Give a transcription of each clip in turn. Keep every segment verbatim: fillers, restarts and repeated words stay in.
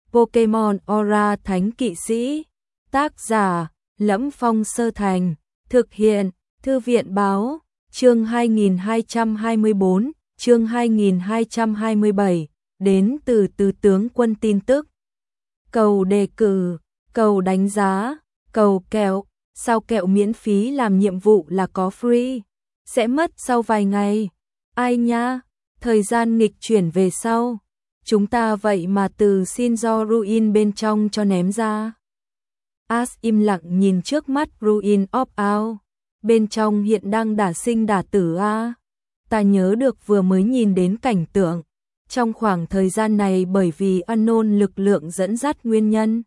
Pokemon Aura Thánh Kỵ Sĩ. Tác giả: Lẫm Phong Sơ Thành. Thực hiện: Thư viện báo. Chương hai nghìn hai trăm hai mươi bốn, chương hai nghìn hai trăm hai mươi bảy, đến từ Tứ tướng quân tin tức. Cầu đề cử, cầu đánh giá, cầu kẹo, sao kẹo miễn phí làm nhiệm vụ là có free, sẽ mất sau vài ngày. Ai nha, thời gian nghịch chuyển về sau. Chúng ta vậy mà từ Shinzo Ruin bên trong cho ném ra. Ash im lặng nhìn trước mắt Ruin of Out. Bên trong hiện đang đả sinh đả tử a. Ta nhớ được vừa mới nhìn đến cảnh tượng. Trong khoảng thời gian này bởi vì unknown lực lượng dẫn dắt nguyên nhân.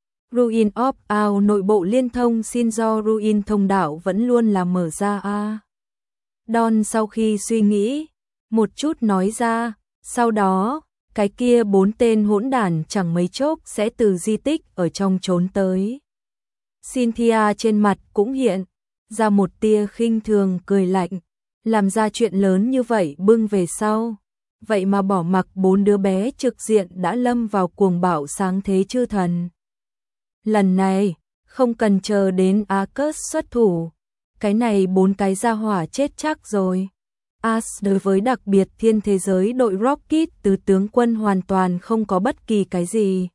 Ruin of Out nội bộ liên thông Shinzo Ruin thông đạo vẫn luôn là mở ra a. Don sau khi suy nghĩ một chút nói ra, sau đó cái kia bốn tên hỗn đản chẳng mấy chốc sẽ từ di tích ở trong trốn tới. Cynthia trên mặt cũng hiện ra một tia khinh thường cười lạnh, làm ra chuyện lớn như vậy bưng về sau, vậy mà bỏ mặc bốn đứa bé trực diện đã lâm vào cuồng bạo sáng thế chư thần. Lần này, không cần chờ đến Arcus xuất thủ, cái này bốn cái gia hỏa chết chắc rồi. Ash đối với đặc biệt thiên thế giới đội Rocket tứ tướng quân hoàn toàn không có bất kỳ cái gì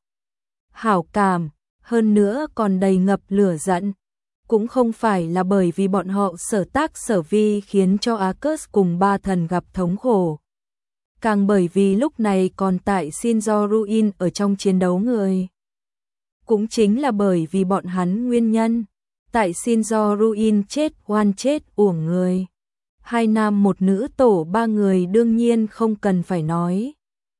hảo cảm, hơn nữa còn đầy ngập lửa giận. Cũng không phải là bởi vì bọn họ sở tác sở vi khiến cho Arcus cùng ba thần gặp thống khổ. Càng bởi vì lúc này còn tại Shinzo Ruin ở trong chiến đấu người. Cũng chính là bởi vì bọn hắn nguyên nhân. Tại Shinzo Ruin chết oan chết uổng người. Hai nam một nữ tổ ba người đương nhiên không cần phải nói.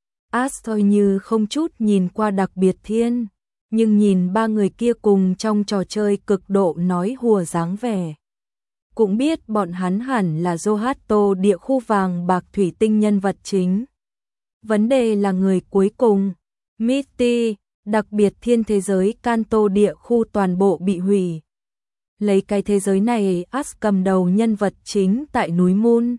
Ash thôi như không chút nhìn qua đặc biệt thiên. Nhưng nhìn ba người kia cùng trong trò chơi cực độ nói hùa dáng vẻ. Cũng biết bọn hắn hẳn là Zohato địa khu vàng bạc thủy tinh nhân vật chính. Vấn đề là người cuối cùng, Misty, đặc biệt thiên thế giới Kanto địa khu toàn bộ bị hủy. Lấy cái thế giới này Ash cầm đầu nhân vật chính tại núi Moon.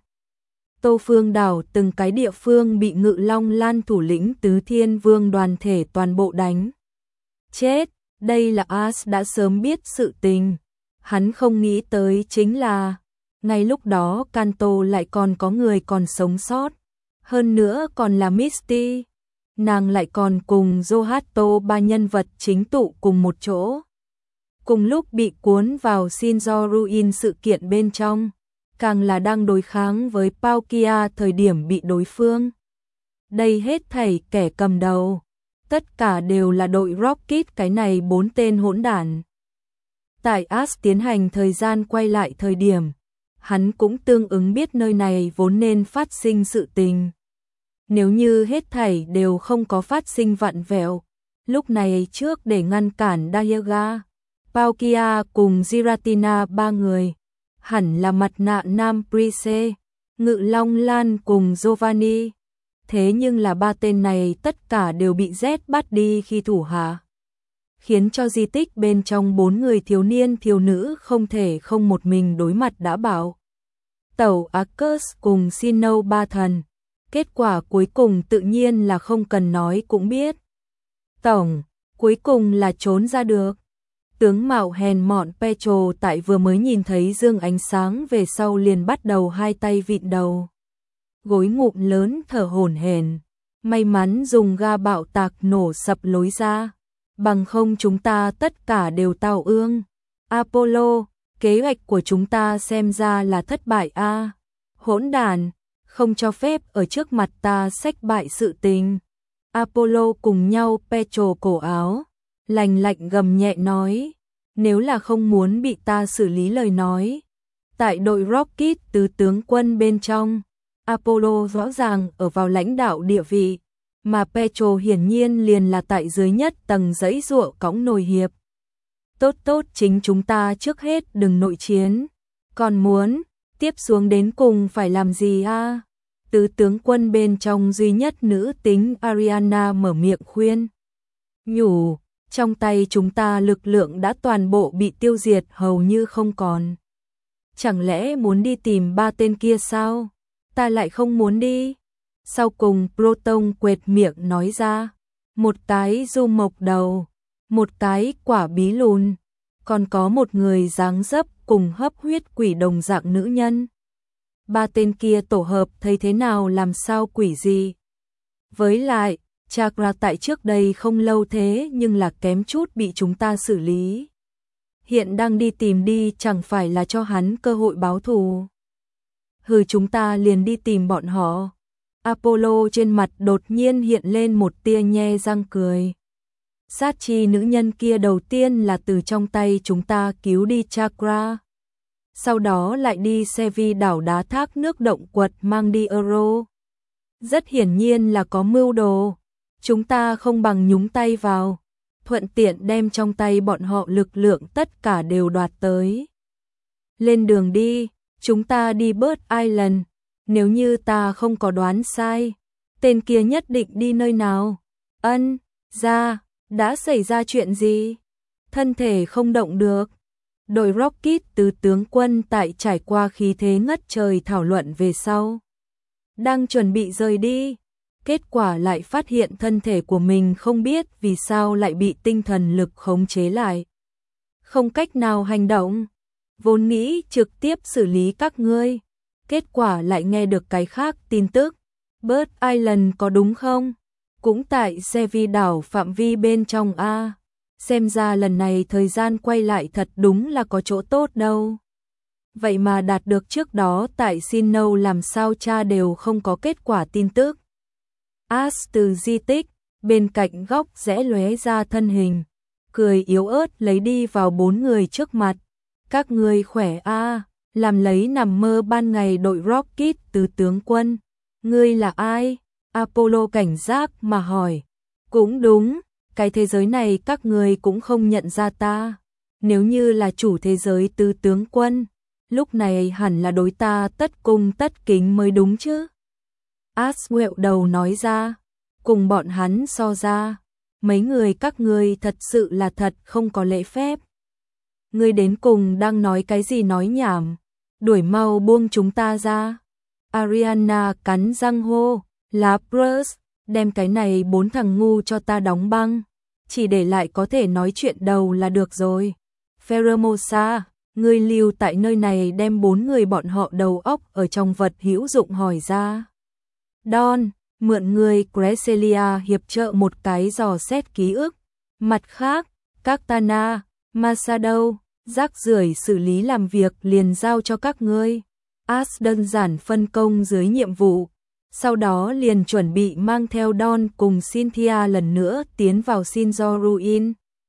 Tô Phương đảo từng cái địa phương bị Ngự Long Lan thủ lĩnh Tứ Thiên Vương đoàn thể toàn bộ đánh chết, đây là Ash đã sớm biết sự tình. Hắn không nghĩ tới chính là, ngay lúc đó Kanto lại còn có người còn sống sót. Hơn nữa còn là Misty. Nàng lại còn cùng Zohato ba nhân vật chính tụ cùng một chỗ. Cùng lúc bị cuốn vào Shinzo Ruin sự kiện bên trong, càng là đang đối kháng với Palkia thời điểm bị đối phương. Đây hết thảy kẻ cầm đầu. Tất cả đều là đội Rocket cái này bốn tên hỗn đản. Tại Ash tiến hành thời gian quay lại thời điểm, hắn cũng tương ứng biết nơi này vốn nên phát sinh sự tình. Nếu như hết thảy đều không có phát sinh vặn vẹo, lúc này trước để ngăn cản Dialga, Palkia cùng Giratina ba người, hẳn là mặt nạ nam Prise, Ngự Long Lan cùng Giovanni. Thế nhưng là ba tên này tất cả đều bị Z bắt đi khi thủ hạ. Khiến cho di tích bên trong bốn người thiếu niên thiếu nữ không thể không một mình đối mặt đã bảo. Tẩu Arcus cùng Sinnoh ba thần. Kết quả cuối cùng tự nhiên là không cần nói cũng biết. Tổng, cuối cùng là trốn ra được. Tướng mạo hèn mọn Petro tại vừa mới nhìn thấy dương ánh sáng về sau liền bắt đầu hai tay vịn đầu. Gối ngụm lớn thở hổn hển, may mắn dùng ga bạo tạc nổ sập lối ra, bằng không chúng ta tất cả đều tao ương. Apollo, kế hoạch của chúng ta xem ra là thất bại a. À, hỗn đản, không cho phép ở trước mặt ta xách bại sự tình. Apollo cùng nhau Petro cổ áo, lành lạnh gầm nhẹ nói, nếu là không muốn bị ta xử lý lời nói. Tại đội Rocket tứ tướng quân bên trong, Apollo rõ ràng ở vào lãnh đạo địa vị, mà Petro hiển nhiên liền là tại dưới nhất tầng dãy dụa cõng nồi hiệp. Tốt tốt chính chúng ta trước hết đừng nội chiến, còn muốn tiếp xuống đến cùng phải làm gì a? À? Tứ tướng quân bên trong duy nhất nữ tính Ariana mở miệng khuyên. Nhủ, trong tay chúng ta lực lượng đã toàn bộ bị tiêu diệt hầu như không còn. Chẳng lẽ muốn đi tìm ba tên kia sao? Ta lại không muốn đi. Sau cùng Proton quệt miệng nói ra, một cái du mộc đầu, một cái quả bí lùn, còn có một người dáng dấp cùng hấp huyết quỷ đồng dạng nữ nhân. Ba tên kia tổ hợp thấy thế nào làm sao quỷ gì. Với lại, Chakra tại trước đây không lâu thế nhưng là kém chút bị chúng ta xử lý. Hiện đang đi tìm đi chẳng phải là cho hắn cơ hội báo thù. Hừ, chúng ta liền đi tìm bọn họ. Apollo trên mặt đột nhiên hiện lên một tia nhe răng cười. Sát chi nữ nhân kia đầu tiên là từ trong tay chúng ta cứu đi Chakra. Sau đó lại đi Sevi đảo đá thác nước động quật mang đi Euro. Rất hiển nhiên là có mưu đồ. Chúng ta không bằng nhúng tay vào, thuận tiện đem trong tay bọn họ lực lượng tất cả đều đoạt tới. Lên đường đi, chúng ta đi Bird Island. Nếu như ta không có đoán sai, tên kia nhất định đi nơi nào? Ân, ra, đã xảy ra chuyện gì? Thân thể không động được. Đội Rocket từ tướng quân tại trải qua khí thế ngất trời thảo luận về sau. Đang chuẩn bị rời đi, kết quả lại phát hiện thân thể của mình không biết vì sao lại bị tinh thần lực khống chế lại. Không cách nào hành động, vốn nghĩ trực tiếp xử lý các ngươi. Kết quả lại nghe được cái khác tin tức. Bird Island có đúng không? Cũng tại Sevi đảo phạm vi bên trong a. Xem ra lần này thời gian quay lại thật đúng là có chỗ tốt đâu. Vậy mà đạt được trước đó tại Sinnoh làm sao cha đều không có kết quả tin tức. Ash từ di tích, bên cạnh góc rẽ lóe ra thân hình, cười yếu ớt lấy đi vào bốn người trước mặt. Các ngươi khỏe a, làm lấy nằm mơ ban ngày đội Rocket từ tướng quân. Ngươi là ai? Apollo cảnh giác mà hỏi. Cũng đúng, cái thế giới này các ngươi cũng không nhận ra ta. Nếu như là chủ thế giới từ tướng quân, lúc này hẳn là đối ta tất cung tất kính mới đúng chứ. Ash nghẹo đầu nói ra, cùng bọn hắn so ra, mấy người các ngươi thật sự là thật không có lễ phép. Ngươi đến cùng đang nói cái gì nói nhảm, đuổi mau buông chúng ta ra. Ariana cắn răng hô, Lapras, đem cái này bốn thằng ngu cho ta đóng băng, chỉ để lại có thể nói chuyện đầu là được rồi. Pheromosa, ngươi lưu tại nơi này đem bốn người bọn họ đầu óc ở trong vật hữu dụng hỏi ra. Don, mượn người Cresselia hiệp trợ một cái dò xét ký ức. Mặt khác, Cartana, Masado, rác rưởi xử lý làm việc liền giao cho các ngươi. Ash đơn giản phân công dưới nhiệm vụ, sau đó liền chuẩn bị mang theo Don cùng Cynthia lần nữa tiến vào Shinzo Ruin.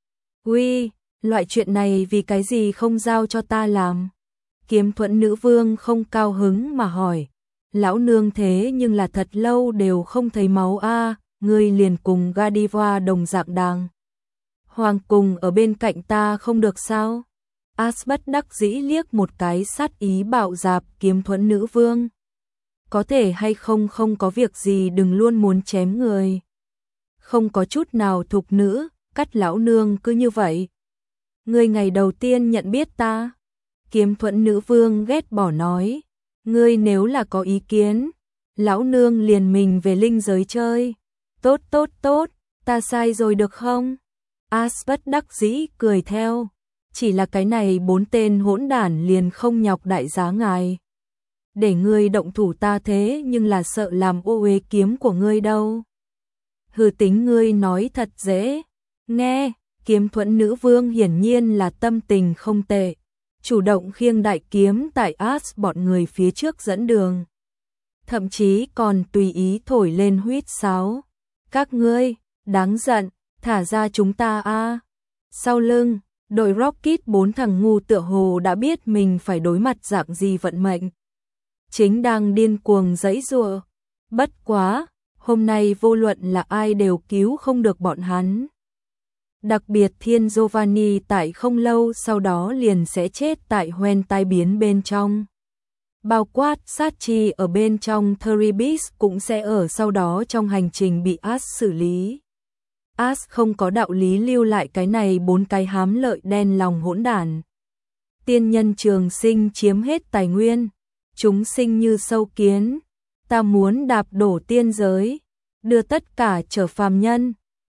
Uy, loại chuyện này vì cái gì không giao cho ta làm? Kiếm Thuẫn nữ vương không cao hứng mà hỏi. Lão nương thế nhưng là thật lâu đều không thấy máu a, à, ngươi liền cùng Godiva đồng dạng đàng hoàng cùng ở bên cạnh ta không được sao? Ash bất đắc dĩ liếc một cái sát ý bạo dạp Kiếm Thuẫn nữ vương. Có thể hay không không có việc gì đừng luôn muốn chém người. Không có chút nào thục nữ, cắt lão nương cứ như vậy. Ngươi ngày đầu tiên nhận biết ta. Kiếm Thuẫn nữ vương ghét bỏ nói. Ngươi nếu là có ý kiến, lão nương liền mình về linh giới chơi. Tốt tốt tốt, ta sai rồi được không? Ash bất đắc dĩ cười theo. Chỉ là cái này bốn tên hỗn đản liền không nhọc đại giá ngài. Để ngươi động thủ ta thế nhưng là sợ làm ô uế kiếm của ngươi đâu. Hừ, tính ngươi nói thật dễ. Nghe, Kiếm Thuẫn nữ vương hiển nhiên là tâm tình không tệ. Chủ động khiêng đại kiếm tại Ash bọn người phía trước dẫn đường. Thậm chí còn tùy ý thổi lên huýt sáo. Các ngươi, đáng giận, thả ra chúng ta a. Sau lưng, đội Rocket bốn thằng ngu tựa hồ đã biết mình phải đối mặt dạng gì vận mệnh. Chính đang điên cuồng giãy giụa. Bất quá, hôm nay vô luận là ai đều cứu không được bọn hắn. Đặc biệt Thiên Giovanni tại không lâu sau đó liền sẽ chết tại hoen tai biến bên trong. Bao quát sát chi ở bên trong Theribis cũng sẽ ở sau đó trong hành trình bị Ash xử lý. Ash không có đạo lý lưu lại cái này bốn cái hám lợi đen lòng hỗn đản. Tiên nhân trường sinh chiếm hết tài nguyên, chúng sinh như sâu kiến, ta muốn đạp đổ tiên giới, đưa tất cả trở phàm nhân.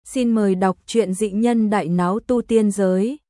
Xin mời đọc truyện Dị nhân đại náo tu tiên giới.